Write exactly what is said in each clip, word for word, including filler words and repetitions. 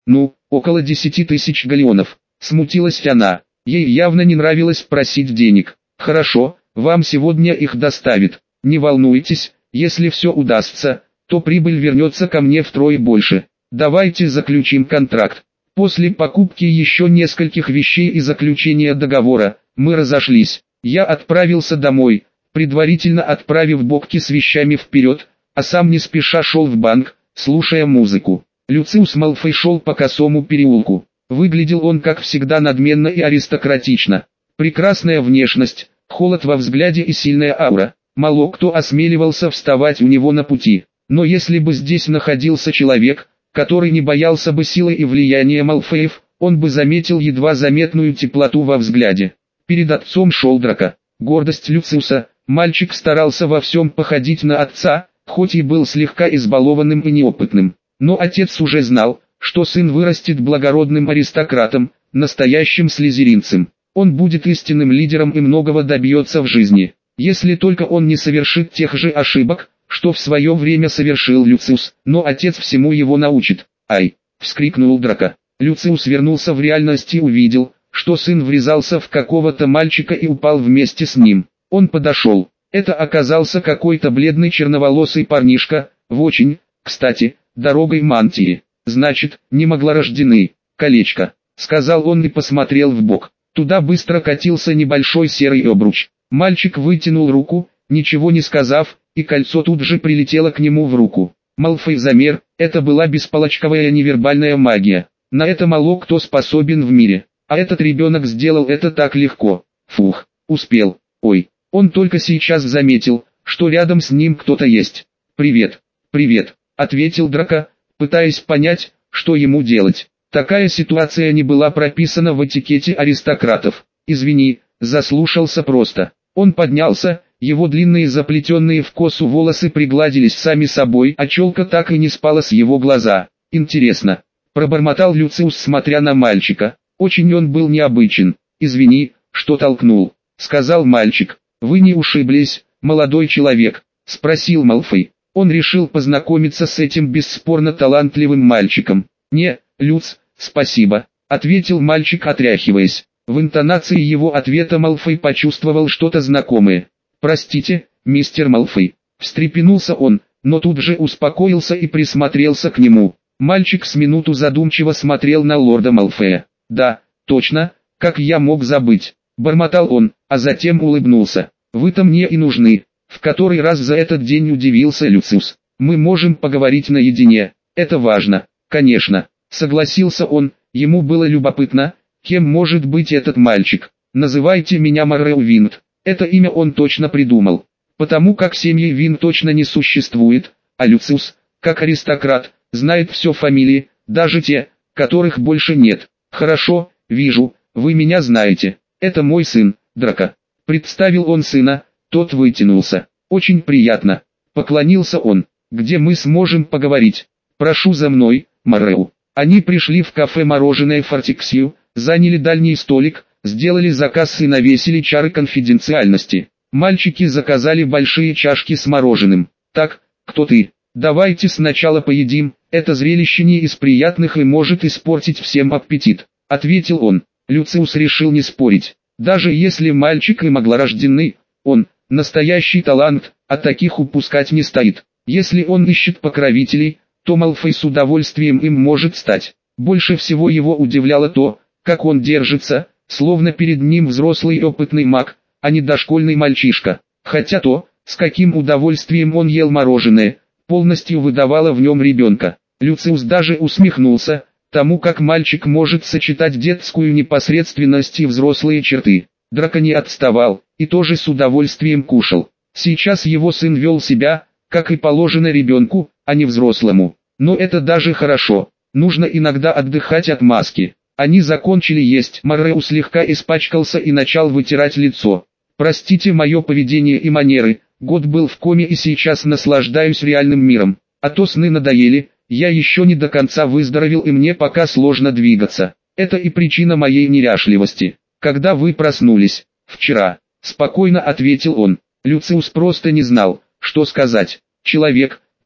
Ну, около десяти тысяч галеонов. Смутилась она. Ей явно не нравилось просить денег. Хорошо, вам сегодня их доставят. Не волнуйтесь, если все удастся, то прибыль вернется ко мне втрое больше. Давайте заключим контракт. После покупки еще нескольких вещей и заключения договора, мы разошлись. Я отправился домой, предварительно отправив Бобки с вещами вперед, а сам не спеша шел в банк, слушая музыку. Люциус Малфой шел по косому переулку. Выглядел он как всегда надменно и аристократично. Прекрасная внешность, холод во взгляде и сильная аура. Мало кто осмеливался вставать у него на пути. Но если бы здесь находился человек, который не боялся бы силы и влияния Малфоев, он бы заметил едва заметную теплоту во взгляде. Перед отцом шел Драко. Гордость Люциуса, мальчик старался во всем походить на отца, хоть и был слегка избалованным и неопытным. Но отец уже знал, что сын вырастет благородным аристократом, настоящим слизеринцем. Он будет истинным лидером и многого добьется в жизни, если только он не совершит тех же ошибок, что в свое время совершил Люциус, но отец всему его научит. «Ай!» — вскрикнул Драко. Люциус вернулся в реальность и увидел, что сын врезался в какого-то мальчика и упал вместе с ним. Он подошел. Это оказался какой-то бледный черноволосый парнишка, в очень, кстати, дорогой мантии. «Значит, не могла рождены. Колечко», — сказал он и посмотрел вбок. Туда быстро катился небольшой серый обруч. Мальчик вытянул руку, ничего не сказав, и кольцо тут же прилетело к нему в руку. Малфой замер, это была бесполочковая невербальная магия. На это мало кто способен в мире. А этот ребенок сделал это так легко. Фух, успел. Ой, он только сейчас заметил, что рядом с ним кто-то есть. «Привет, привет», — ответил Драко, пытаясь понять, что ему делать. Такая ситуация не была прописана в этикете аристократов. «Извини, заслушался просто». Он поднялся, его длинные заплетенные в косу волосы пригладились сами собой, а челка так и не спала с его глаза. «Интересно», — пробормотал Люциус, смотря на мальчика. Очень он был необычен. «Извини, что толкнул», — сказал мальчик. «Вы не ушиблись, молодой человек?» — спросил Малфой. Он решил познакомиться с этим бесспорно талантливым мальчиком. «Не, Люц, спасибо», — ответил мальчик, отряхиваясь. В интонации его ответа Малфой почувствовал что-то знакомое. «Простите, мистер Малфой», — встрепенулся он, но тут же успокоился и присмотрелся к нему. Мальчик с минуту задумчиво смотрел на лорда Малфоя. «Да, точно, как я мог забыть», — бормотал он, а затем улыбнулся. «Вы-то мне и нужны», — в который раз за этот день удивился Люциус. «Мы можем поговорить наедине, это важно». «Конечно», — согласился он, ему было любопытно, кем может быть этот мальчик. «Называйте меня Морреу Винт». Это имя он точно придумал, потому как семьи Вин точно не существует, а Люциус, как аристократ, знает все фамилии, даже те, которых больше нет. «Хорошо, вижу, вы меня знаете. Это мой сын, Драко». Представил он сына, тот вытянулся. «Очень приятно». Поклонился он. «Где мы сможем поговорить?» «Прошу за мной, Морреу». Они пришли в кафе «Мороженое Фортиксью», заняли дальний столик, сделали заказ и навесили чары конфиденциальности. Мальчики заказали большие чашки с мороженым. «Так, кто ты? Давайте сначала поедим, это зрелище не из приятных и может испортить всем аппетит», — ответил он. Люциус решил не спорить. Даже если мальчик и могла-рожденный, он — настоящий талант, а таких упускать не стоит. Если он ищет покровителей, то Малфой с удовольствием им может стать. Больше всего его удивляло то, как он держится, словно перед ним взрослый опытный маг, а не дошкольный мальчишка. Хотя то, с каким удовольствием он ел мороженое, полностью выдавало в нем ребенка. Люциус даже усмехнулся тому, как мальчик может сочетать детскую непосредственность и взрослые черты. Драко не отставал, и тоже с удовольствием кушал. Сейчас его сын вел себя, как и положено ребенку, а не взрослому. Но это даже хорошо, нужно иногда отдыхать от маски. Они закончили есть. Морреу слегка испачкался и начал вытирать лицо. «Простите мое поведение и манеры, год был в коме и сейчас наслаждаюсь реальным миром. А то сны надоели, я еще не до конца выздоровел и мне пока сложно двигаться. Это и причина моей неряшливости. Когда вы проснулись?» «Вчера», — спокойно ответил он. Люциус просто не знал, что сказать. Человек,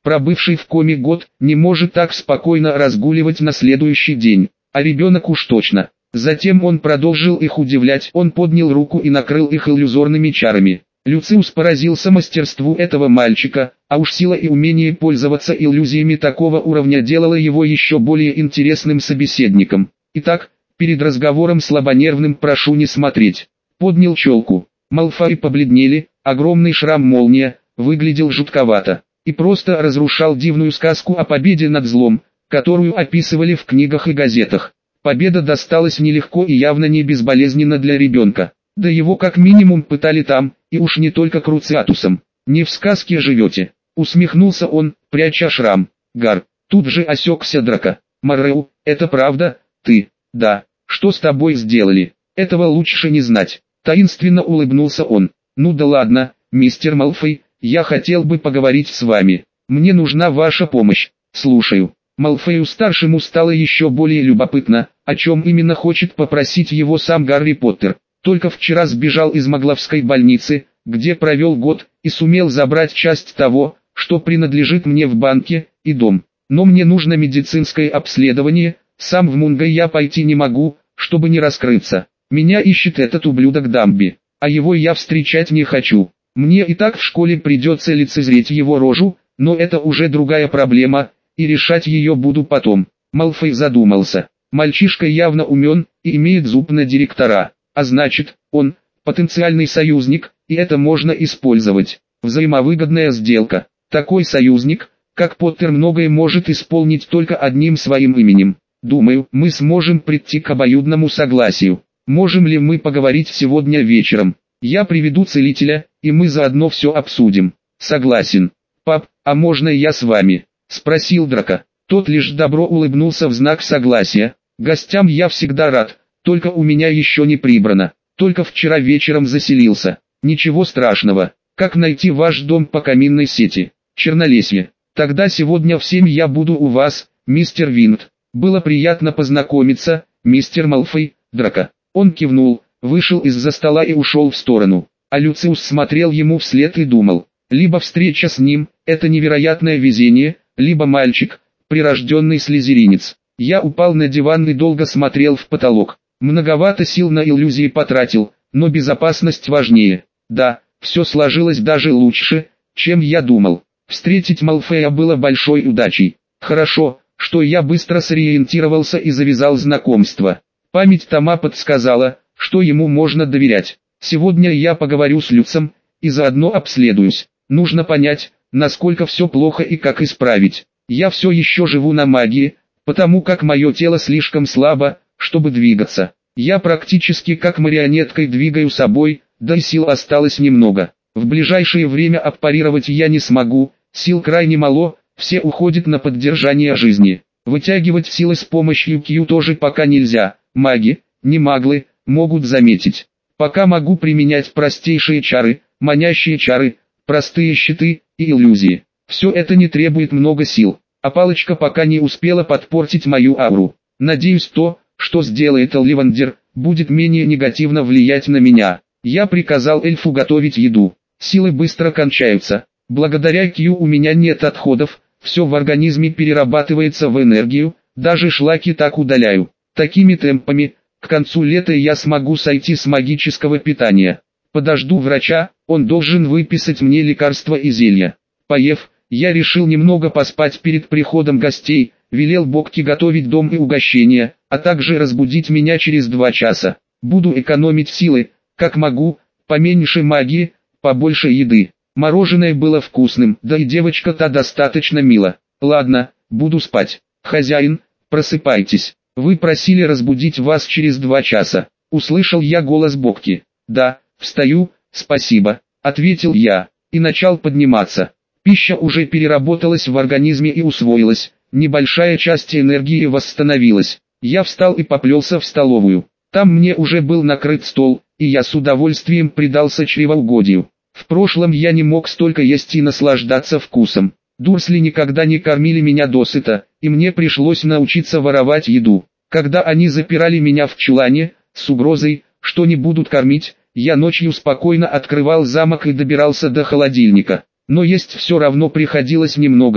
пробывший в коме год, не может так спокойно разгуливать на следующий день, а ребенок уж точно. Затем он продолжил их удивлять, он поднял руку и накрыл их иллюзорными чарами. Люциус поразился мастерству этого мальчика, а уж сила и умение пользоваться иллюзиями такого уровня делало его еще более интересным собеседником. Итак, перед разговором слабонервным прошу не смотреть. Поднял челку. Малфой побледнели, огромный шрам-молния, выглядел жутковато. И просто разрушал дивную сказку о победе над злом, которую описывали в книгах и газетах. Победа досталась нелегко и явно не безболезненно для ребенка. Да его как минимум пытали там, и уж не только Круциатусом. «Не в сказке живете», — усмехнулся он, пряча шрам. «Гар». Тут же осекся Драко. «Морреу, это правда, ты?» «Да». «Что с тобой сделали?» «Этого лучше не знать». Таинственно улыбнулся он. «Ну да ладно, мистер Малфой, я хотел бы поговорить с вами. Мне нужна ваша помощь». «Слушаю». Малфою-старшему стало еще более любопытно, о чем именно хочет попросить его сам Гарри Поттер. Только вчера сбежал из Магловской больницы, где провел год, и сумел забрать часть того, что принадлежит мне в банке, и дом. Но мне нужно медицинское обследование, сам в Мунгай я пойти не могу, чтобы не раскрыться. Меня ищет этот ублюдок Дамби, а его я встречать не хочу. Мне и так в школе придется лицезреть его рожу, но это уже другая проблема, и решать ее буду потом. Малфой задумался. Мальчишка явно умен, и имеет зуб на директора. А значит, он потенциальный союзник, и это можно использовать. Взаимовыгодная сделка. Такой союзник, как Поттер, многое может исполнить только одним своим именем. Думаю, мы сможем прийти к обоюдному согласию. Можем ли мы поговорить сегодня вечером? Я приведу целителя, и мы заодно все обсудим. Согласен. Пап, а можно я с вами? Спросил Драко. Тот лишь добро улыбнулся в знак согласия. Гостям я всегда рад. Только у меня еще не прибрано. Только вчера вечером заселился. Ничего страшного. Как найти ваш дом по каминной сети? Чернолесье. Тогда сегодня в семь я буду у вас, мистер Винт. Было приятно познакомиться, мистер Малфой. Драко. Он кивнул, вышел из-за стола и ушел в сторону. А Люциус смотрел ему вслед и думал. Либо встреча с ним – это невероятное везение, либо мальчик, прирожденный слизеринец. Я упал на диван и долго смотрел в потолок. Многовато сил на иллюзии потратил, но безопасность важнее. Да, все сложилось даже лучше, чем я думал. Встретить Малфоя было большой удачей. Хорошо, что я быстро сориентировался и завязал знакомство. Память Тома подсказала, что ему можно доверять. Сегодня я поговорю с Люцем, и заодно обследуюсь. Нужно понять, насколько все плохо и как исправить. Я все еще живу на магии, потому как мое тело слишком слабо, чтобы двигаться. Я практически как марионеткой двигаю собой, да и сил осталось немного. В ближайшее время аппарировать я не смогу, сил крайне мало, все уходят на поддержание жизни. Вытягивать силы с помощью Q тоже пока нельзя, маги, не маглы, могут заметить. Пока могу применять простейшие чары, манящие чары, простые щиты и иллюзии. Все это не требует много сил, а палочка пока не успела подпортить мою ауру. Надеюсь, то, что сделает Олливандер, будет менее негативно влиять на меня. Я приказал эльфу готовить еду. Силы быстро кончаются. Благодаря Q у меня нет отходов, все в организме перерабатывается в энергию, даже шлаки так удаляю. Такими темпами, к концу лета я смогу сойти с магического питания. Подожду врача, он должен выписать мне лекарства и зелья. Поев, я решил немного поспать перед приходом гостей, велел Бокке готовить дом и угощения, а также разбудить меня через два часа. Буду экономить силы, как могу, поменьше магии, побольше еды. Мороженое было вкусным, да и девочка-то достаточно мила. Ладно, буду спать. Хозяин, просыпайтесь. Вы просили разбудить вас через два часа. Услышал я голос Бокки. Да, встаю, спасибо, ответил я, и начал подниматься. Пища уже переработалась в организме и усвоилась, небольшая часть энергии восстановилась. Я встал и поплелся в столовую. Там мне уже был накрыт стол, и я с удовольствием предался чревоугодию. В прошлом я не мог столько есть и наслаждаться вкусом. Дурсли никогда не кормили меня досыта, и мне пришлось научиться воровать еду. Когда они запирали меня в чулане, с угрозой, что не будут кормить, я ночью спокойно открывал замок и добирался до холодильника. Но есть все равно приходилось немного,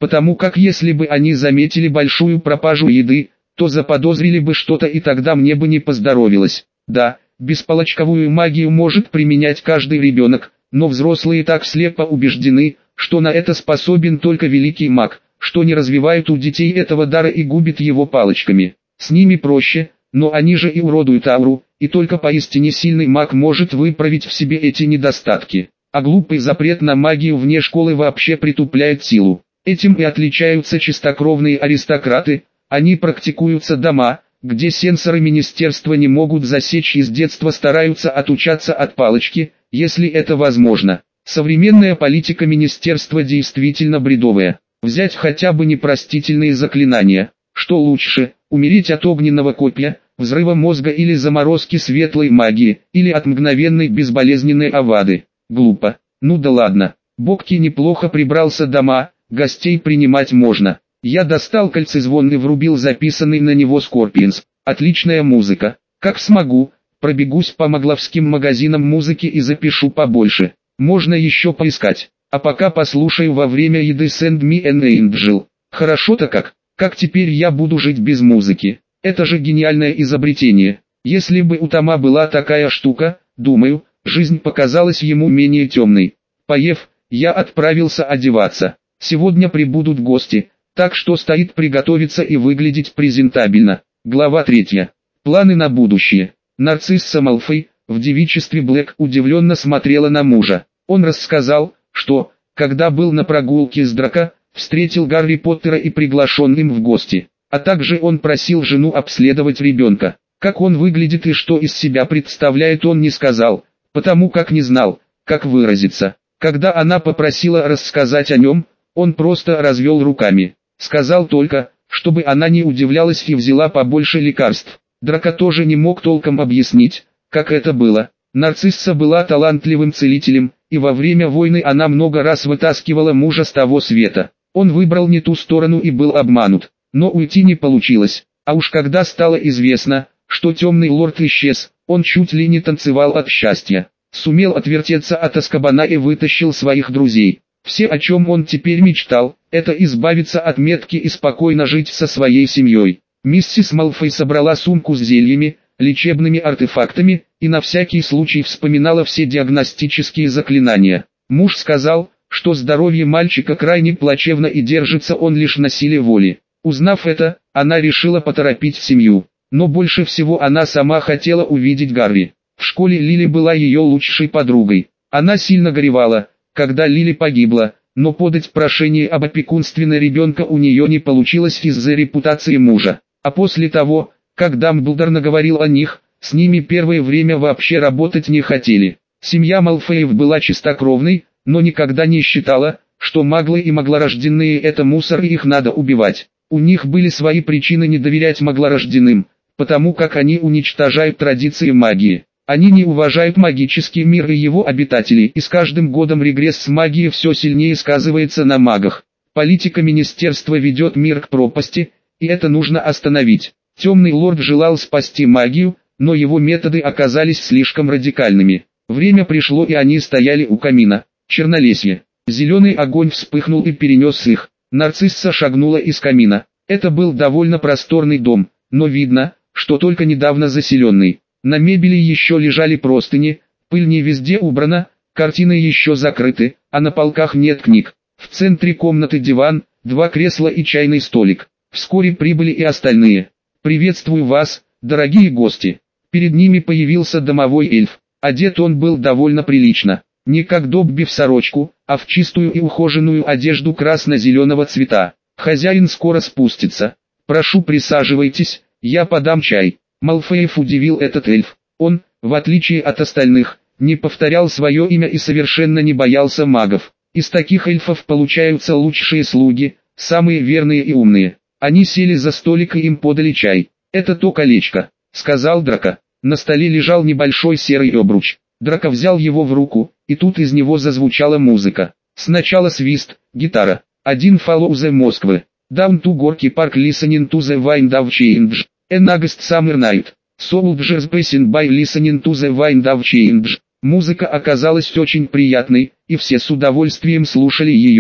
потому как если бы они заметили большую пропажу еды, то заподозрили бы что-то и тогда мне бы не поздоровилось. Да, беспалочковую магию может применять каждый ребенок, но взрослые так слепо убеждены, что на это способен только великий маг, что не развивают у детей этого дара и губит его палочками. С ними проще, но они же и уродуют ауру, и только поистине сильный маг может выправить в себе эти недостатки. А глупый запрет на магию вне школы вообще притупляет силу. Этим и отличаются чистокровные аристократы, они практикуются дома, где сенсоры министерства не могут засечь и с детства стараются отучаться от палочки, если это возможно. Современная политика министерства действительно бредовая. Взять хотя бы непростительные заклинания. Что лучше, умереть от огненного копья, взрыва мозга или заморозки светлой магии, или от мгновенной безболезненной авады? Глупо. Ну да ладно. Бокки неплохо прибрался дома, гостей принимать можно. Я достал кольцезвон и врубил записанный на него Скорпионс. Отличная музыка. Как смогу, пробегусь по могловским магазинам музыки и запишу побольше. Можно еще поискать. А пока послушаю во время еды Send Me an Angel. Хорошо-то как. Как теперь я буду жить без музыки? Это же гениальное изобретение. Если бы у Тома была такая штука, думаю, жизнь показалась ему менее темной. Поев, я отправился одеваться. Сегодня прибудут гости, так что стоит приготовиться и выглядеть презентабельно. Глава третья. Планы на будущее. Нарцисса Малфой, в девичестве Блэк, удивленно смотрела на мужа. Он рассказал, что, когда был на прогулке с Драко, встретил Гарри Поттера и приглашен им в гости. А также он просил жену обследовать ребенка. Как он выглядит и что из себя представляет, он не сказал, потому как не знал, как выразиться. Когда она попросила рассказать о нем, он просто развел руками. Сказал только, чтобы она не удивлялась и взяла побольше лекарств. Драко тоже не мог толком объяснить, как это было. Нарцисса была талантливым целителем, и во время войны она много раз вытаскивала мужа с того света. Он выбрал не ту сторону и был обманут, но уйти не получилось. А уж когда стало известно, что темный лорд исчез, он чуть ли не танцевал от счастья. Сумел отвертеться от Азкабана и вытащил своих друзей. Все, о чем он теперь мечтал, это избавиться от метки и спокойно жить со своей семьей. Миссис Малфой собрала сумку с зельями, лечебными артефактами, и на всякий случай вспоминала все диагностические заклинания. Муж сказал, что здоровье мальчика крайне плачевно и держится он лишь на силе воли. Узнав это, она решила поторопить семью. Но больше всего она сама хотела увидеть Гарри. В школе Лили была ее лучшей подругой. Она сильно горевала, когда Лили погибла, но подать прошение об опекунстве на ребенка у нее не получилось из-за репутации мужа. А после того, как Дамблдор наговорил о них, с ними первое время вообще работать не хотели. Семья Малфоев была чистокровной, но никогда не считала, что маглы и маглорожденные это мусор и их надо убивать. У них были свои причины не доверять маглорожденным, потому как они уничтожают традиции магии. Они не уважают магический мир и его обитателей, и с каждым годом регресс с магией все сильнее сказывается на магах. Политика министерства ведет мир к пропасти, и это нужно остановить. Темный лорд желал спасти магию, но его методы оказались слишком радикальными. Время пришло, и они стояли у камина. Чернолесье. Зеленый огонь вспыхнул и перенес их. Нарцисса шагнула из камина. Это был довольно просторный дом, но видно, что только недавно заселенный. На мебели еще лежали простыни, пыль не везде убрана, картины еще закрыты, а на полках нет книг. В центре комнаты диван, два кресла и чайный столик. Вскоре прибыли и остальные. «Приветствую вас, дорогие гости». Перед ними появился домовой эльф. Одет он был довольно прилично. Не как Добби в сорочку, а в чистую и ухоженную одежду красно-зеленого цвета. «Хозяин скоро спустится. Прошу, присаживайтесь, я подам чай». Малфоев удивил этот эльф. Он, в отличие от остальных, не повторял свое имя и совершенно не боялся магов. Из таких эльфов получаются лучшие слуги, самые верные и умные. Они сели за столик и им подали чай. «Это то колечко», — сказал Драко. На столе лежал небольшой серый обруч. Драко взял его в руку, и тут из него зазвучала музыка. Сначала свист, гитара. Один follow the Москвы. Down to Gorky Park listening to the wind of change. An August summer night. Soldiers passing by listening to the wind of change. Музыка оказалась очень приятной, и все с удовольствием слушали ее.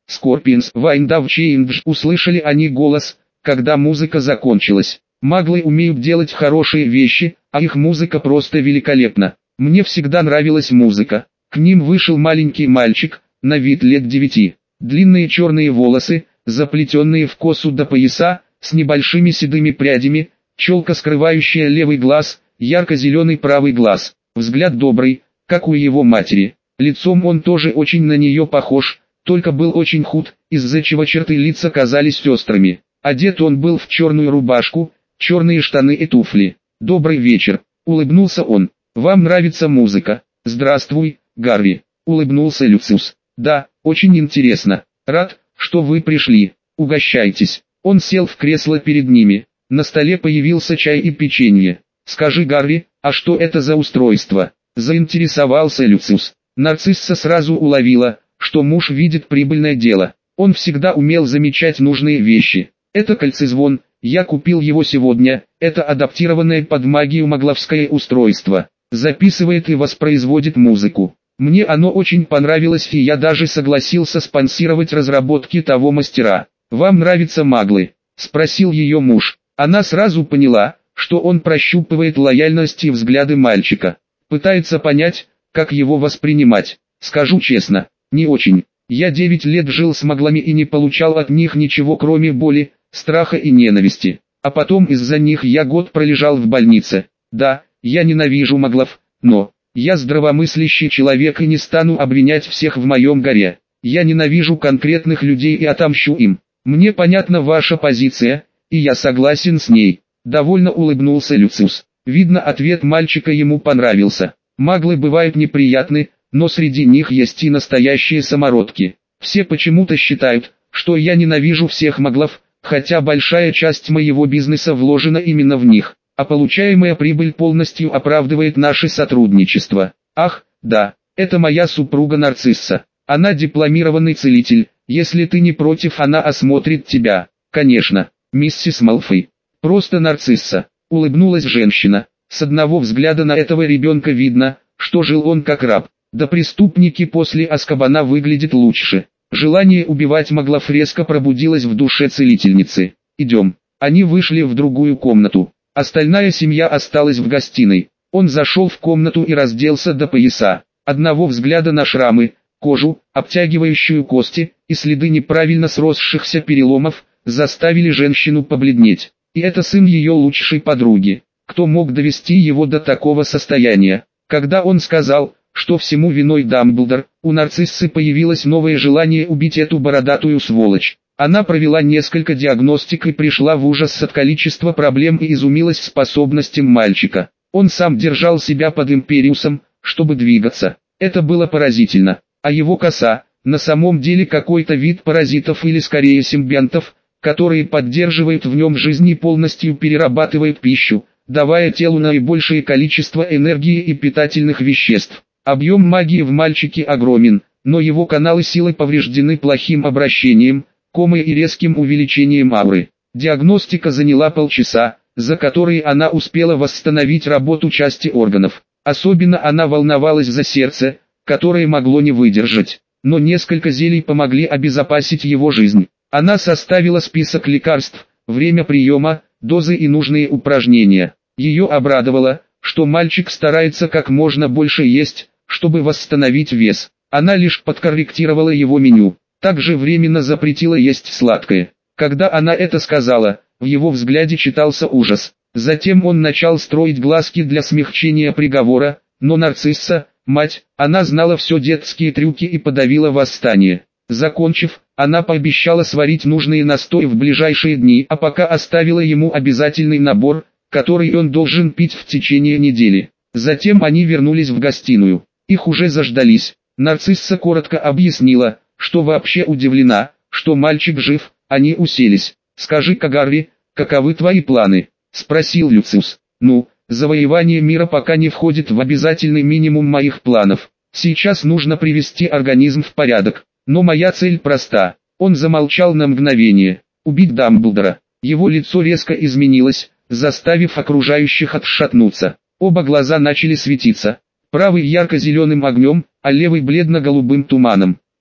Scorpions, Wind of Change, услышали они голос, когда музыка закончилась. Маглы умеют делать хорошие вещи, а их музыка просто великолепна. Мне всегда нравилась музыка. К ним вышел маленький мальчик, на вид лет девяти. Длинные черные волосы, заплетенные в косу до пояса, с небольшими седыми прядями, челка, скрывающая левый глаз, ярко-зеленый правый глаз. Взгляд добрый, как у его матери. Лицом он тоже очень на нее похож, только был очень худ, из-за чего черты лица казались острыми. Одет он был в черную рубашку, черные штаны и туфли. «Добрый вечер», — улыбнулся он. «Вам нравится музыка?» «Здравствуй, Гарри», — улыбнулся Люциус. «Да, очень интересно. Рад, что вы пришли. Угощайтесь». Он сел в кресло перед ними. На столе появился чай и печенье. «Скажи, Гарри, а что это за устройство?» — заинтересовался Люциус. Нарцисса сразу уловила, что муж видит прибыльное дело. Он всегда умел замечать нужные вещи. «Это кольцезвон, я купил его сегодня, это адаптированное под магию магловское устройство. Записывает и воспроизводит музыку. Мне оно очень понравилось, и я даже согласился спонсировать разработки того мастера. Вам нравятся маглы?» — спросил ее муж. Она сразу поняла, что он прощупывает лояльность и взгляды мальчика. Пытается понять, как его воспринимать. «Скажу честно, не очень. Я девять лет жил с маглами и не получал от них ничего, кроме боли, страха и ненависти. А потом из-за них я год пролежал в больнице. Да, я ненавижу маглов, но я здравомыслящий человек и не стану обвинять всех в моем горе. Я ненавижу конкретных людей и отомщу им. Мне понятна ваша позиция, и я согласен с ней». Довольно улыбнулся Люциус. Видно, ответ мальчика ему понравился. Маглы бывают неприятны, но среди них есть и настоящие самородки. Все почему-то считают, что я ненавижу всех маглов, хотя большая часть моего бизнеса вложена именно в них, а получаемая прибыль полностью оправдывает наше сотрудничество. Ах, да, это моя супруга Нарцисса. Она дипломированный целитель, если ты не против, она осмотрит тебя. Конечно, миссис Малфой. Просто Нарцисса, улыбнулась женщина. С одного взгляда на этого ребенка видно, что жил он как раб. Да преступники после Азкабана выглядят лучше. Желание убивать маглов резко пробудилось в душе целительницы. «Идем». Они вышли в другую комнату. Остальная семья осталась в гостиной. Он зашел в комнату и разделся до пояса. Одного взгляда на шрамы, кожу, обтягивающую кости, и следы неправильно сросшихся переломов, заставили женщину побледнеть. И это сын ее лучшей подруги. Кто мог довести его до такого состояния? Когда он сказал, что всему виной Дамблдор, у Нарциссы появилось новое желание убить эту бородатую сволочь. Она провела несколько диагностик и пришла в ужас от количества проблем и изумилась способностям мальчика. Он сам держал себя под империусом, чтобы двигаться. Это было поразительно. А его коса, на самом деле какой-то вид паразитов или скорее симбионтов, которые поддерживают в нем жизнь и полностью перерабатывают пищу, давая телу наибольшее количество энергии и питательных веществ. Объем магии в мальчике огромен, но его каналы силы повреждены плохим обращением, комой и резким увеличением ауры. Диагностика заняла полчаса, за которые она успела восстановить работу части органов. Особенно она волновалась за сердце, которое могло не выдержать, но несколько зелий помогли обезопасить его жизнь. Она составила список лекарств, время приема, дозы и нужные упражнения. Ее обрадовало, что мальчик старается как можно больше есть, чтобы восстановить вес. Она лишь подкорректировала его меню, также временно запретила есть сладкое. Когда она это сказала, в его взгляде читался ужас. Затем он начал строить глазки для смягчения приговора, но Нарцисса, мать, она знала все детские трюки и подавила восстание. Закончив, она пообещала сварить нужные настои в ближайшие дни, а пока оставила ему обязательный набор, который он должен пить в течение недели. Затем они вернулись в гостиную. Их уже заждались. Нарцисса коротко объяснила, что вообще удивлена, что мальчик жив. Они уселись. «Скажи-ка, Гарри, каковы твои планы?» — спросил Люциус. «Ну, завоевание мира пока не входит в обязательный минимум моих планов. Сейчас нужно привести организм в порядок. Но моя цель проста». Он замолчал на мгновение. «Убить Дамблдора». Его лицо резко изменилось, заставив окружающих отшатнуться. Оба глаза начали светиться. Правый ярко-зеленым огнем, а левый бледно-голубым туманом.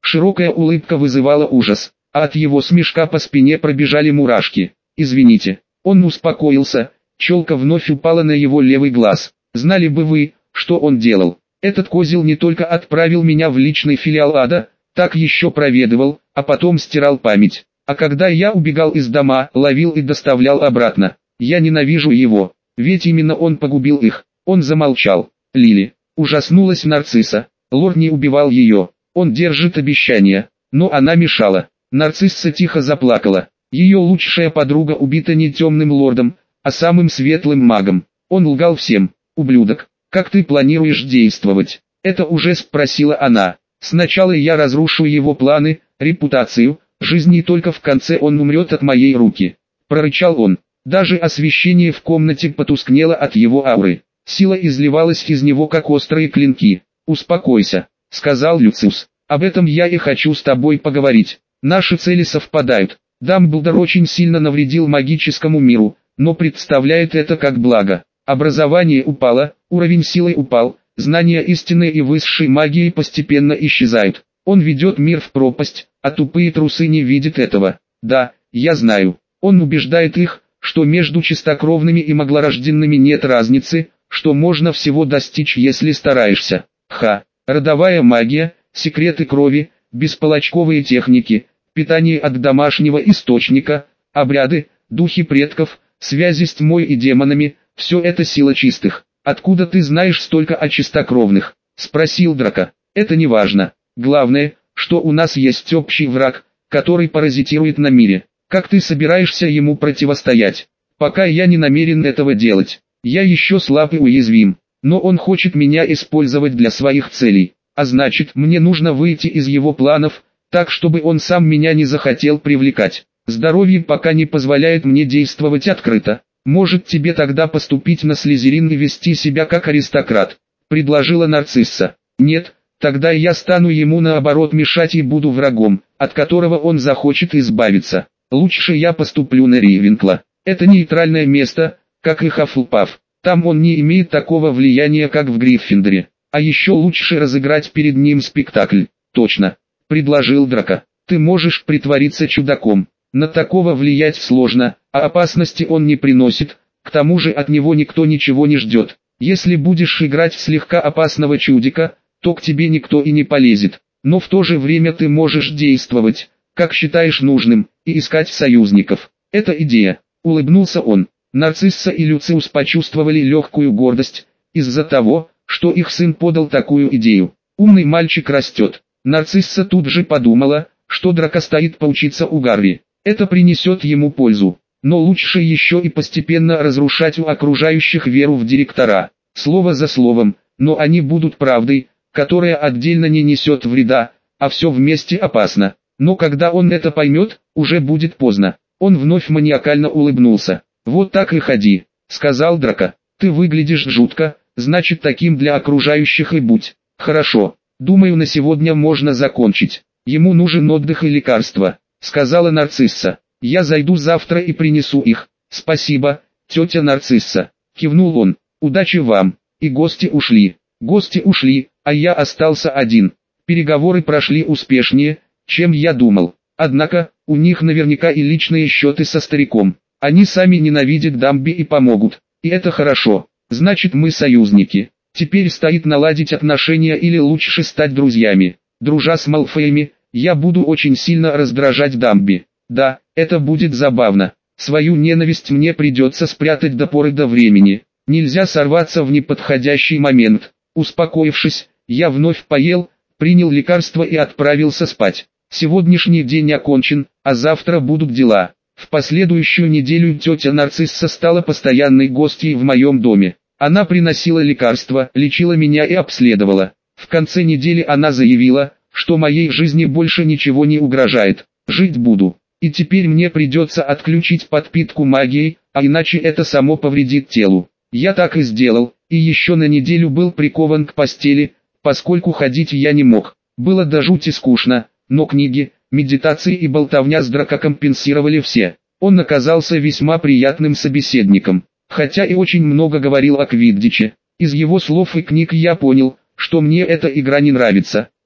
Широкая улыбка вызывала ужас, а от его смешка по спине пробежали мурашки. «Извините». Он успокоился, челка вновь упала на его левый глаз. «Знали бы вы, что он делал. Этот козел не только отправил меня в личный филиал ада, так еще проведывал, а потом стирал память. А когда я убегал из дома, ловил и доставлял обратно. Я ненавижу его, ведь именно он погубил их». Он замолчал. Лили. Ужаснулась нарцисса. Лорд не убивал ее. Он держит обещания. Но она мешала. Нарцисса тихо заплакала. Ее лучшая подруга убита не темным лордом, а самым светлым магом. Он лгал всем. «Ублюдок, как ты планируешь действовать?» Это уже спросила она. «Сначала я разрушу его планы, репутацию, жизнь, и только в конце он умрет от моей руки», прорычал он. Даже освещение в комнате потускнело от его ауры. Сила изливалась из него как острые клинки. «Успокойся», — сказал Люциус. «Об этом я и хочу с тобой поговорить. Наши цели совпадают. Дамблдор очень сильно навредил магическому миру, но представляет это как благо. Образование упало, уровень силы упал, знания истинной и высшей магии постепенно исчезают. Он ведет мир в пропасть, а тупые трусы не видят этого. Да, я знаю. Он убеждает их, что между чистокровными и маглорожденными нет разницы, что можно всего достичь, если стараешься. Ха, родовая магия, секреты крови, бесполочковые техники, питание от домашнего источника, обряды, духи предков, связи с тьмой и демонами – все это сила чистых. «Откуда ты знаешь столько о чистокровных?» – спросил Драко. «Это не важно. Главное, что у нас есть общий враг, который паразитирует на мире. Как ты собираешься ему противостоять? Пока я не намерен этого делать. Я еще слаб и уязвим, но он хочет меня использовать для своих целей. А значит, мне нужно выйти из его планов, так чтобы он сам меня не захотел привлекать. Здоровье пока не позволяет мне действовать открыто. Может, тебе тогда поступить на Слизерин и вести себя как аристократ?» – предложила нарцисса. «Нет, тогда я стану ему наоборот мешать и буду врагом, от которого он захочет избавиться. Лучше я поступлю на Рейвенкла. Это нейтральное место, как и Хаффлпаф. Там он не имеет такого влияния, как в Гриффиндоре. А еще лучше разыграть перед ним спектакль». «Точно», – предложил Драко. «Ты можешь притвориться чудаком. На такого влиять сложно, а опасности он не приносит, к тому же от него никто ничего не ждет. Если будешь играть слегка опасного чудика, то к тебе никто и не полезет. Но в то же время ты можешь действовать, как считаешь нужным, и искать союзников. Это идея», — улыбнулся он. Нарцисса и Люциус почувствовали легкую гордость, из-за того, что их сын подал такую идею. Умный мальчик растет. Нарцисса тут же подумала, что Драко стоит поучиться у Гарри. Это принесет ему пользу, но лучше еще и постепенно разрушать у окружающих веру в директора. Слово за словом, но они будут правдой, которая отдельно не несет вреда, а все вместе опасно. Но когда он это поймет, уже будет поздно. Он вновь маниакально улыбнулся. «Вот так и ходи», — сказал Драко. «Ты выглядишь жутко, значит таким для окружающих и будь». «Хорошо, думаю, на сегодня можно закончить. Ему нужен отдых и лекарства», — сказала нарцисса. «Я зайду завтра и принесу их». «Спасибо, тетя нарцисса», — кивнул он. «Удачи вам». И гости ушли. Гости ушли, а я остался один. Переговоры прошли успешнее, чем я думал. Однако, у них наверняка и личные счеты со стариком. Они сами ненавидят Дамби и помогут. И это хорошо. Значит, мы союзники. Теперь стоит наладить отношения или лучше стать друзьями. Дружа с Малфоями, я буду очень сильно раздражать Дамби. Да, это будет забавно. Свою ненависть мне придется спрятать до поры до времени. Нельзя сорваться в неподходящий момент. Успокоившись, я вновь поел, принял лекарство и отправился спать. Сегодняшний день окончен, а завтра будут дела. В последующую неделю тетя Нарцисса стала постоянной гостьей в моем доме. Она приносила лекарства, лечила меня и обследовала. В конце недели она заявила, что моей жизни больше ничего не угрожает. Жить буду. И теперь мне придется отключить подпитку магией, а иначе это само повредит телу. Я так и сделал, и еще на неделю был прикован к постели, поскольку ходить я не мог. Было до жути скучно, но книги, медитации и болтовня с Драко компенсировали все. Он оказался весьма приятным собеседником, хотя и очень много говорил о Квиддиче. Из его слов и книг я понял, что мне эта игра не нравится.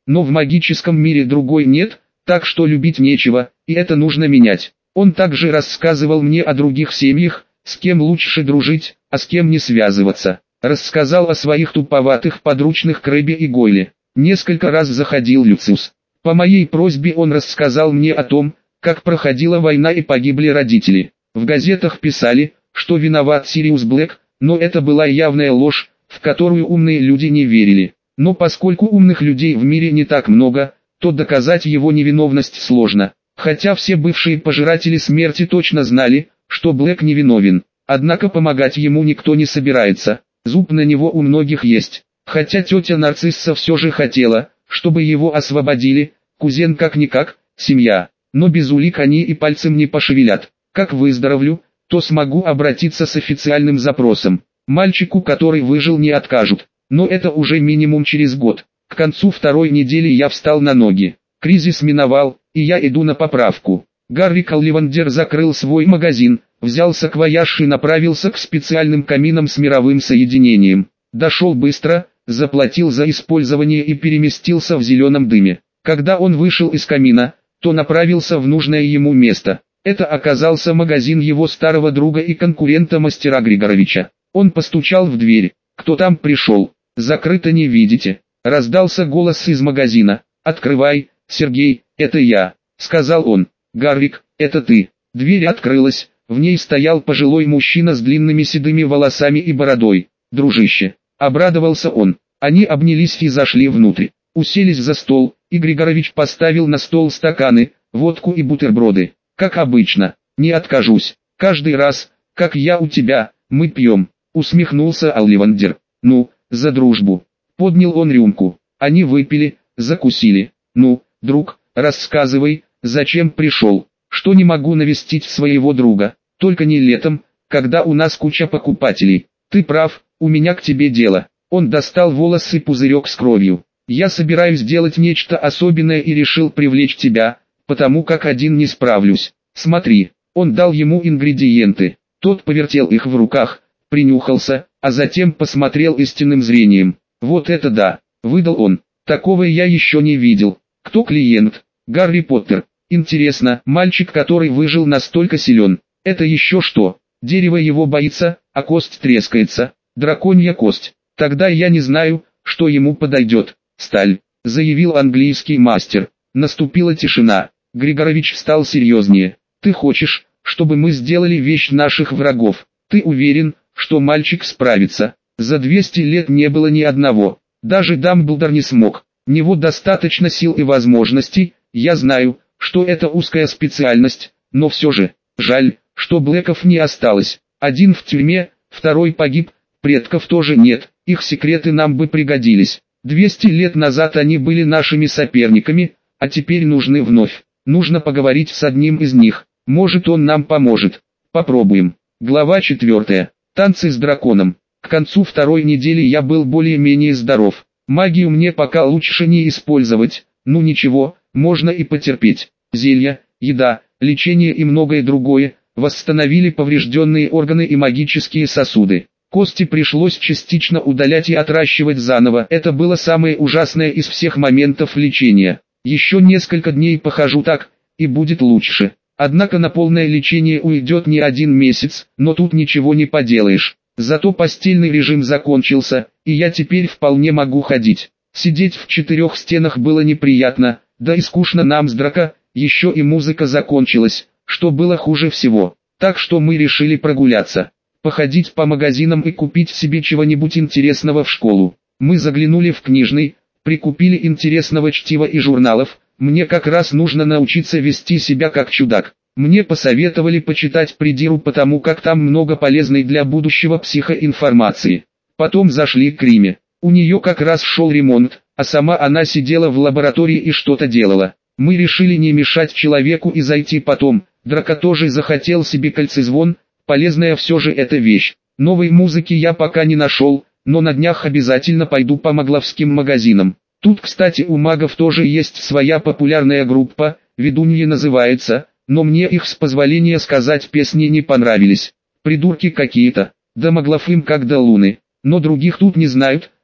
но в магическом мире другой нет, так что любить нечего, и это нужно менять. Он также рассказывал мне о других семьях, с кем лучше дружить, а с кем не связываться. Рассказал о своих туповатых подручных Крэбе и Гойле. Несколько раз заходил Люциус. По моей просьбе он рассказал мне о том, как проходила война и погибли родители. В газетах писали, что виноват Сириус Блэк, но это была явная ложь, в которую умные люди не верили. Но поскольку умных людей в мире не так много, то доказать его невиновность сложно. Хотя все бывшие пожиратели смерти точно знали, что Блэк невиновен. Однако помогать ему никто не собирается, зуб на него у многих есть. Хотя тетя Нарцисса все же хотела, чтобы его освободили, кузен как-никак, семья. Но без улик они и пальцем не пошевелят. Как выздоровлю, то смогу обратиться с официальным запросом. Мальчику, который выжил, не откажут. Но это уже минимум через год. К концу второй недели я встал на ноги. Кризис миновал, и я иду на поправку. Гаррик Олливандер закрыл свой магазин, взял саквояж и направился к специальным каминам с мировым соединением. Дошел быстро, заплатил за использование и переместился в зеленом дыме. Когда он вышел из камина, то направился в нужное ему место. Это оказался магазин его старого друга и конкурента мастера Григоровича. Он постучал в дверь. «Кто там пришел? Закрыто не видите?» Раздался голос из магазина. «Открывай, Сергей, это я», — сказал он. «Гаррик, это ты». Дверь открылась, в ней стоял пожилой мужчина с длинными седыми волосами и бородой. «Дружище», — обрадовался он. Они обнялись и зашли внутрь. Уселись за стол, и Григорович поставил на стол стаканы, водку и бутерброды. «Как обычно, не откажусь. Каждый раз, как я у тебя, мы пьем», — усмехнулся Олливандер. «Ну, за дружбу». Поднял он рюмку. Они выпили, закусили. «Ну, друг, рассказывай, зачем пришел? Что не могу навестить своего друга? Только не летом, когда у нас куча покупателей. Ты прав, у меня к тебе дело». Он достал волосы и пузырек с кровью. «Я собираюсь сделать нечто особенное и решил привлечь тебя, потому как один не справлюсь. Смотри». Он дал ему ингредиенты. Тот повертел их в руках, принюхался, а затем посмотрел истинным зрением. «Вот это да», — выдал он. «Такого я еще не видел». «Кто клиент?» «Гарри Поттер». «Интересно, мальчик, который выжил, настолько силен. Это еще что? Дерево его боится, а кость трескается. Драконья кость. Тогда я не знаю, что ему подойдет». «Сталь», — заявил английский мастер. Наступила тишина. Григорович стал серьезнее. «Ты хочешь, чтобы мы сделали вещь наших врагов? Ты уверен, что мальчик справится? За двести лет не было ни одного. Даже Дамблдор не смог. У него достаточно сил и возможностей. Я знаю, что это узкая специальность, но все же, жаль, что Блэков не осталось. Один в тюрьме, второй погиб, предков тоже нет, их секреты нам бы пригодились. двести лет назад они были нашими соперниками, а теперь нужны вновь. Нужно поговорить с одним из них, может он нам поможет. Попробуем». Глава четвертая. Танцы с драконом. К концу второй недели я был более-менее здоров. Магию мне пока лучше не использовать, ну ничего, можно и потерпеть. Зелья, еда, лечение и многое другое восстановили поврежденные органы и магические сосуды. Кости пришлось частично удалять и отращивать заново. Это было самое ужасное из всех моментов лечения. Еще несколько дней похожу так, и будет лучше. Однако на полное лечение уйдет не один месяц, но тут ничего не поделаешь. Зато постельный режим закончился, и я теперь вполне могу ходить. Сидеть в четырех стенах было неприятно, да и скучно нам с Драко, еще и музыка закончилась, что было хуже всего. Так что мы решили прогуляться, походить по магазинам и купить себе чего-нибудь интересного в школу. Мы заглянули в книжный, прикупили интересного чтива и журналов. Мне как раз нужно научиться вести себя как чудак. Мне посоветовали почитать Придиру, потому как там много полезной для будущего психоинформации. Потом зашли к Риме. У нее как раз шел ремонт, а сама она сидела в лаборатории и что-то делала. Мы решили не мешать человеку и зайти потом. Драко тоже захотел себе кольцезвон, полезная все же эта вещь. Новой музыки я пока не нашел, но на днях обязательно пойду по магловским магазинам. Тут, кстати, у магов тоже есть своя популярная группа, «Ведуньи» называется, но мне их, с позволения сказать, песни не понравились. Придурки какие-то, да маглов им как до луны, но других тут не знают,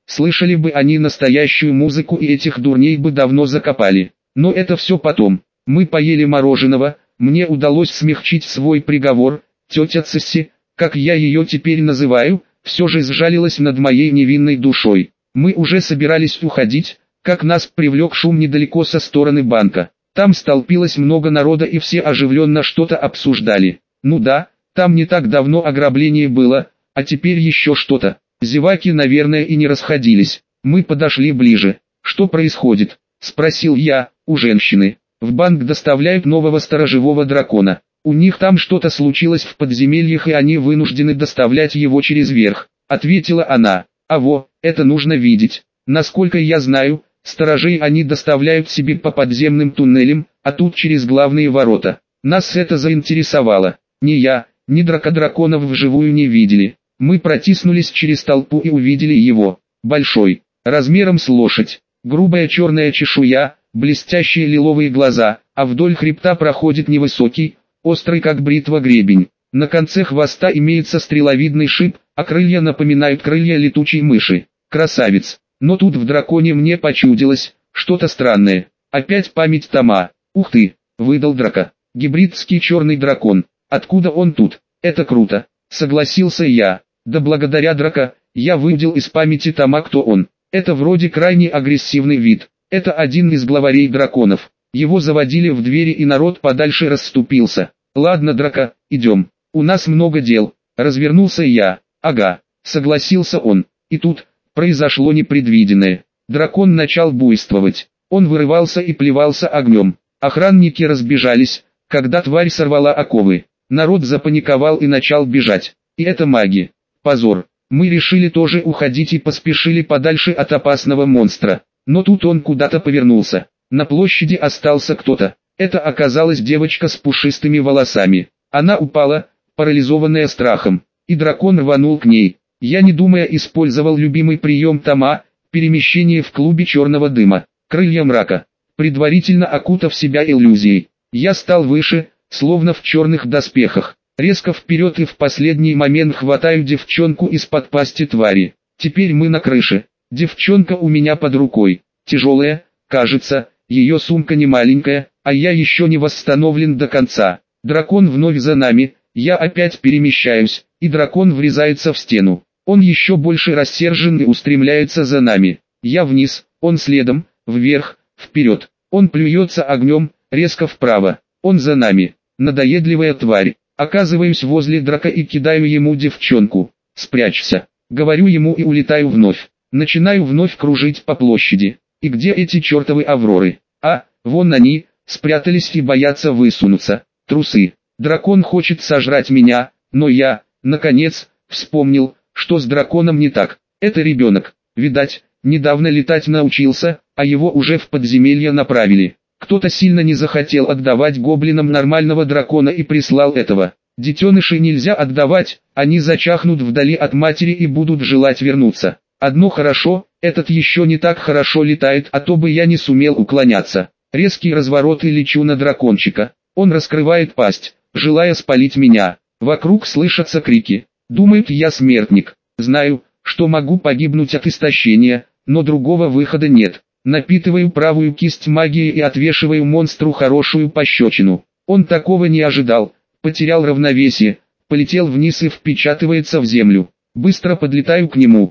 Слышали бы они настоящую музыку, и этих дурней бы давно закопали. Но это все потом. Мы поели мороженого, мне удалось смягчить свой приговор. Тетя Цесси, как я ее теперь называю, все же сжалилась над моей невинной душой. Мы уже собирались уходить, как нас привлек шум недалеко со стороны банка. Там столпилось много народа, и все оживленно что-то обсуждали. Ну да, там не так давно ограбление было, а теперь еще что-то. Зеваки, наверное, и не расходились. Мы подошли ближе. «Что происходит?» – спросил я у женщины. «В банк доставляют нового сторожевого дракона. У них там что-то случилось в подземельях, и они вынуждены доставлять его через верх», – ответила она. «А во, это нужно видеть. Насколько я знаю, сторожей они доставляют себе по подземным туннелям, а тут через главные ворота. Нас это заинтересовало. Ни я, ни дракодраконов вживую не видели. Мы протиснулись через толпу и увидели его. Большой, размером с лошадь, грубая черная чешуя, блестящие лиловые глаза, а вдоль хребта проходит невысокий, острый как бритва гребень. На конце хвоста имеется стреловидный шип, а крылья напоминают крылья летучей мыши. Красавец. Но тут в драконе мне почудилось что-то странное. Опять память Тома. «Ух ты!» — выдал Драко. «Гибридский черный дракон. Откуда он тут? Это круто!» — согласился я. «Да благодаря Драко, я выудил из памяти Тома, кто он. Это вроде крайне агрессивный вид. Это один из главарей драконов. Его заводили в двери, и народ подальше расступился. Ладно, Драко, идем. У нас много дел». Развернулся я. «Ага», — согласился он. И тут произошло непредвиденное. Дракон начал буйствовать. Он вырывался и плевался огнем. Охранники разбежались, когда тварь сорвала оковы. Народ запаниковал и начал бежать. И это маги. Позор. Мы решили тоже уходить и поспешили подальше от опасного монстра. Но тут он куда-то повернулся. На площади остался кто-то. Это оказалась девочка с пушистыми волосами. Она упала, парализованная страхом. И дракон рванул к ней. Я, не думая, использовал любимый прием Тома, перемещение в клубе черного дыма, крылья мрака, предварительно окутав себя иллюзией. Я стал выше, словно в черных доспехах, резко вперед и в последний момент хватаю девчонку из-под пасти твари. Теперь мы на крыше. Девчонка у меня под рукой, тяжелая, кажется, ее сумка не маленькая, а я еще не восстановлен до конца. Дракон вновь за нами, я опять перемещаюсь, и дракон врезается в стену. Он еще больше рассержен и устремляется за нами. Я вниз, он следом, вверх, вперед. Он плюется огнем, резко вправо. Он за нами. Надоедливая тварь. Оказываюсь возле Драко и кидаю ему девчонку. «Спрячься», говорю ему, и улетаю вновь. Начинаю вновь кружить по площади. И где эти чертовы авроры? А, вон они, спрятались и боятся высунуться. Трусы. Дракон хочет сожрать меня, но я, наконец, вспомнил, что с драконом не так. Это ребенок. Видать, недавно летать научился, а его уже в подземелье направили. Кто-то сильно не захотел отдавать гоблинам нормального дракона и прислал этого. Детенышей нельзя отдавать, они зачахнут вдали от матери и будут желать вернуться. Одно хорошо, этот еще не так хорошо летает, а то бы я не сумел уклоняться. Резкий разворот и лечу на дракончика. Он раскрывает пасть, желая спалить меня. Вокруг слышатся крики. Думают, я смертник. Знаю, что могу погибнуть от истощения, но другого выхода нет. Напитываю правую кисть магией и отвешиваю монстру хорошую пощечину. Он такого не ожидал, потерял равновесие, полетел вниз и впечатывается в землю. Быстро подлетаю к нему.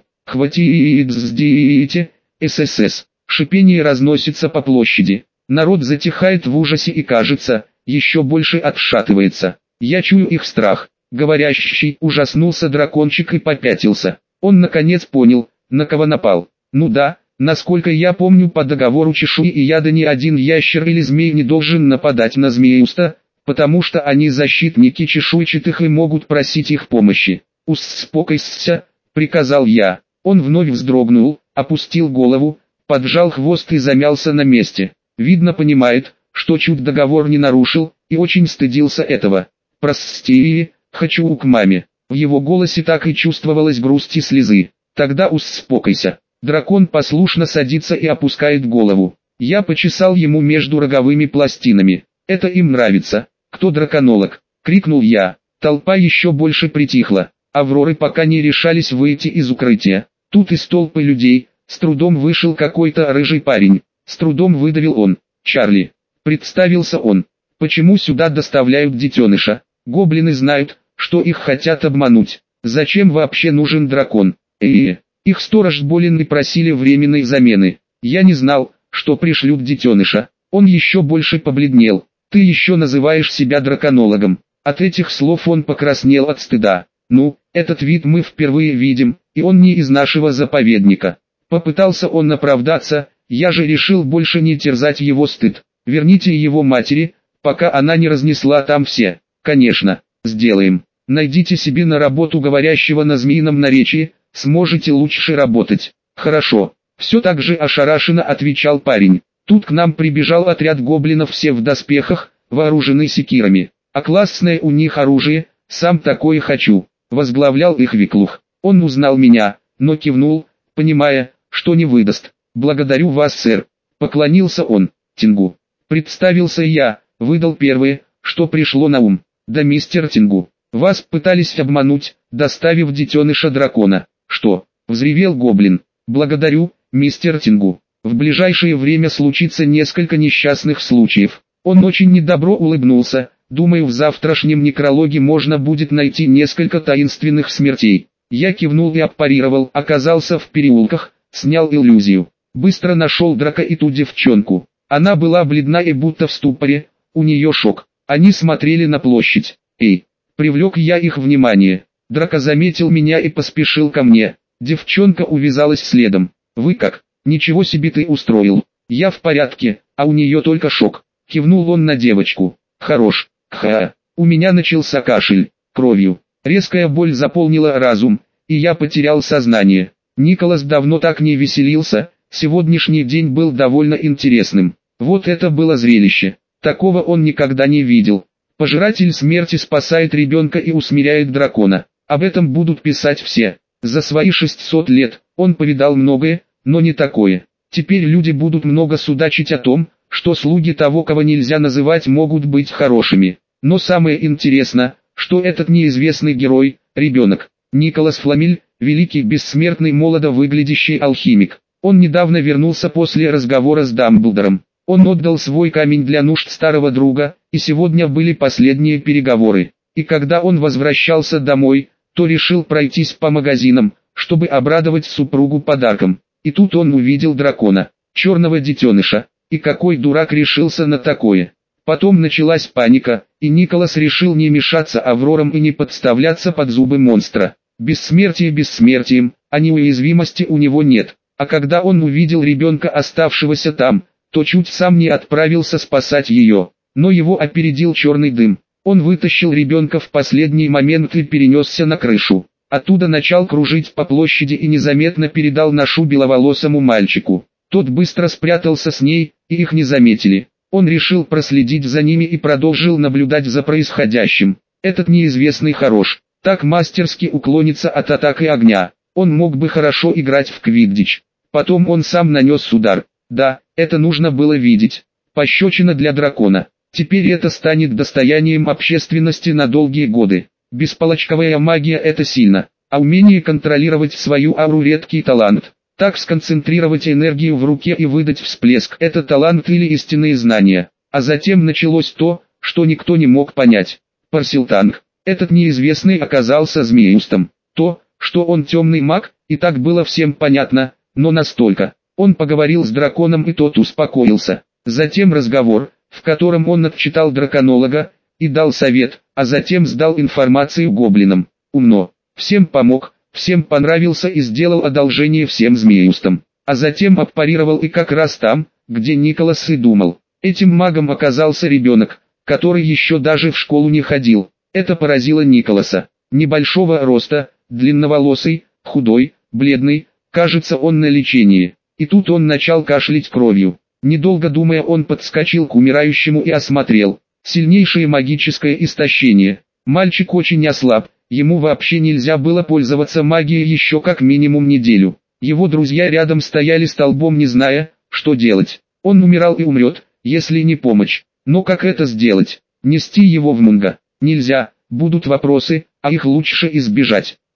Хватите, ССС. Шипение разносится по площади. Народ затихает в ужасе и, кажется, еще больше отшатывается. Я чую их страх. Говорящий ужаснулся дракончик и попятился. Он наконец понял, на кого напал. Ну да, насколько я помню, по договору чешуи и яда ни один ящер или змей не должен нападать на змеюста, потому что они защитники чешуйчатых и могут просить их помощи. «Успокойся», — приказал я. Он вновь вздрогнул, опустил голову, поджал хвост и замялся на месте. Видно, понимает, что чуть договор не нарушил, и очень стыдился этого. «Прости, хочу к маме». В его голосе так и чувствовалась грусть и слезы. «Тогда успокойся». Дракон послушно садится и опускает голову. Я почесал ему между роговыми пластинами. «Это им нравится». «Кто драконолог?» — крикнул я. Толпа еще больше притихла. Авроры пока не решались выйти из укрытия. Тут из толпы людей с трудом вышел какой-то рыжий парень. С трудом выдавил он: «Чарли». Представился он. «Почему сюда доставляют детеныша? Гоблины знают, что их хотят обмануть. Зачем вообще нужен дракон? Э-э-э». Их сторож болен и просили временной замены. Я не знал, что пришлют детеныша. Он еще больше побледнел. «Ты еще называешь себя драконологом». От этих слов он покраснел от стыда. «Ну, этот вид мы впервые видим, и он не из нашего заповедника». Попытался он оправдаться, я же решил больше не терзать его стыд. «Верните его матери, пока она не разнесла там все». «Конечно, сделаем. Найдите себе на работу говорящего на змеином наречии, сможете лучше работать». «Хорошо». Все так же ошарашенно отвечал парень. Тут к нам прибежал отряд гоблинов, все в доспехах, вооружены секирами. А классное у них оружие, сам такое хочу. Возглавлял их Виклух. Он узнал меня, но кивнул, понимая, что не выдаст. «Благодарю вас, сэр». Поклонился он. «Тингу». Представился я, выдал первое, что пришло на ум. «Да, мистер Тингу, вас пытались обмануть, доставив детеныша дракона». «Что?» — взревел гоблин. «Благодарю, мистер Тингу. В ближайшее время случится несколько несчастных случаев». Он очень недобро улыбнулся. «Думаю, в завтрашнем некрологе можно будет найти несколько таинственных смертей». Я кивнул и аппарировал, оказался в переулках, снял иллюзию. Быстро нашел Драка и ту девчонку. Она была бледна и будто в ступоре, у нее шок. Они смотрели на площадь. «Эй!» Привлек я их внимание. Драка заметил меня и поспешил ко мне. Девчонка увязалась следом. «Вы как? Ничего себе ты устроил». «Я в порядке, а у нее только шок». Кивнул он на девочку. «Хорош». Ха. У меня начался кашель, кровью. Резкая боль заполнила разум, и я потерял сознание. Николас давно так не веселился, сегодняшний день был довольно интересным. Вот это было зрелище. Такого он никогда не видел. Пожиратель смерти спасает ребенка и усмиряет дракона. Об этом будут писать все. За свои шестьсот лет он повидал многое, но не такое. Теперь люди будут много судачить о том, что слуги того, кого нельзя называть, могут быть хорошими. Но самое интересное, что этот неизвестный герой – ребенок. Николас Фламель, великий бессмертный молодо выглядящий алхимик. Он недавно вернулся после разговора с Дамблдором. Он отдал свой камень для нужд старого друга, и сегодня были последние переговоры. И когда он возвращался домой, то решил пройтись по магазинам, чтобы обрадовать супругу подарком. И тут он увидел дракона, черного детеныша. И какой дурак решился на такое? Потом началась паника, и Николас решил не мешаться Аврорам и не подставляться под зубы монстра. Бессмертие бессмертием, а неуязвимости у него нет. А когда он увидел ребенка, оставшегося там, то чуть сам не отправился спасать ее. Но его опередил черный дым. Он вытащил ребенка в последний момент и перенесся на крышу. Оттуда начал кружить по площади и незаметно передал ношу беловолосому мальчику. Тот быстро спрятался с ней, и их не заметили. Он решил проследить за ними и продолжил наблюдать за происходящим. Этот неизвестный хорош, так мастерски уклонится от атаки огня. Он мог бы хорошо играть в квиддич. Потом он сам нанес удар. Да, это нужно было видеть. Пощечина для дракона. Теперь это станет достоянием общественности на долгие годы. Бесполочковая магия — это сильно, а умение контролировать свою ауру — редкий талант. Так сконцентрировать энергию в руке и выдать всплеск — это талант или истинные знания. А затем началось то, что никто не мог понять. Парсилтанг. Этот неизвестный оказался змеюстом. То, что он темный маг, и так было всем понятно, но настолько. Он поговорил с драконом, и тот успокоился. Затем разговор, в котором он отчитал драконолога и дал совет, а затем сдал информацию гоблинам. Умно. Всем помог. Всем понравился и сделал одолжение всем змеюстам. А затем аппарировал и как раз там, где Николас и думал. Этим магом оказался ребенок, который еще даже в школу не ходил. Это поразило Николаса. Небольшого роста, длинноволосый, худой, бледный, кажется, он на лечении. И тут он начал кашлять кровью. Недолго думая, он подскочил к умирающему и осмотрел. Сильнейшее магическое истощение. Мальчик очень ослаб. Ему вообще нельзя было пользоваться магией еще как минимум неделю. Его друзья рядом стояли столбом, не зная, что делать. Он умирал и умрет, если не помочь. Но как это сделать? Нести его в Мунго? Нельзя, будут вопросы, а их лучше избежать.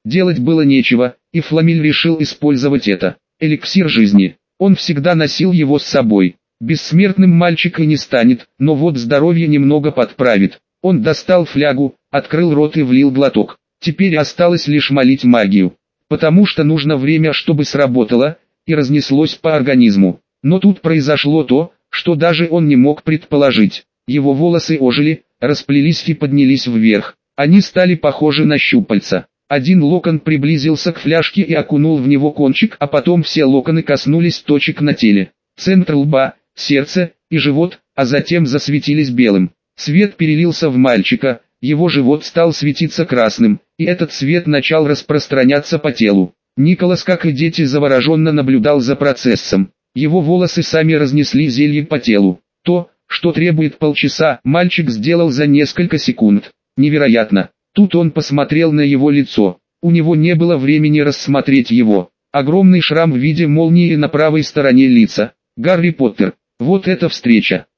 Делать было нечего, и Фламиль решил использовать это. Эликсир жизни. Он всегда носил его с собой. Бессмертным мальчик и не станет, но вот здоровье немного подправит. Он достал флягу, открыл рот и влил глоток. Теперь осталось лишь молить магию. Потому что нужно время, чтобы сработало, и разнеслось по организму. Но тут произошло то, что даже он не мог предположить. Его волосы ожили, расплелись и поднялись вверх. Они стали похожи на щупальца. Один локон приблизился к фляжке и окунул в него кончик, а потом все локоны коснулись точек на теле. Центр лба, сердце и живот, а затем засветились белым. Свет перелился в мальчика, его живот стал светиться красным, и этот свет начал распространяться по телу. Николас, как и дети, завороженно наблюдал за процессом. Его волосы сами разнесли зелье по телу. То, что требует полчаса, мальчик сделал за несколько секунд. Невероятно. Тут он посмотрел на его лицо. У него не было времени рассмотреть его. Огромный шрам в виде молнии на правой стороне лица. Гарри Поттер. Вот эта встреча.